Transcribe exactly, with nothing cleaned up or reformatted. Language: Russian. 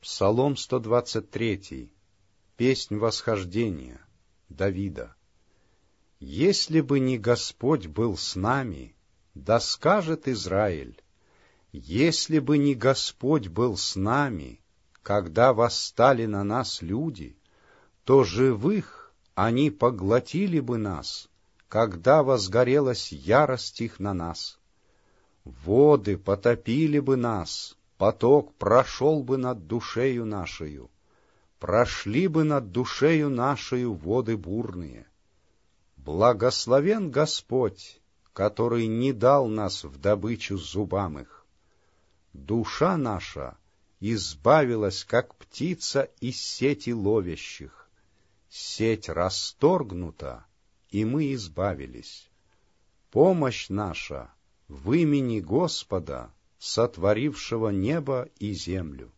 Псалом сто двадцать три. Песнь восхождения. Давида. «Если бы не Господь был с нами, да скажет Израиль, если бы не Господь был с нами, когда восстали на нас люди, то живых они поглотили бы нас, когда возгорелась ярость их на нас. Воды потопили бы нас, поток прошел бы над душею нашею, прошли бы над душею нашею воды бурные. Благословен Господь, который не дал нас в добычу зубам их. Душа наша избавилась, как птица из сети ловящих. Сеть расторгнута, и мы избавились. Помощь наша в имени Господа, сотворившего небо и землю.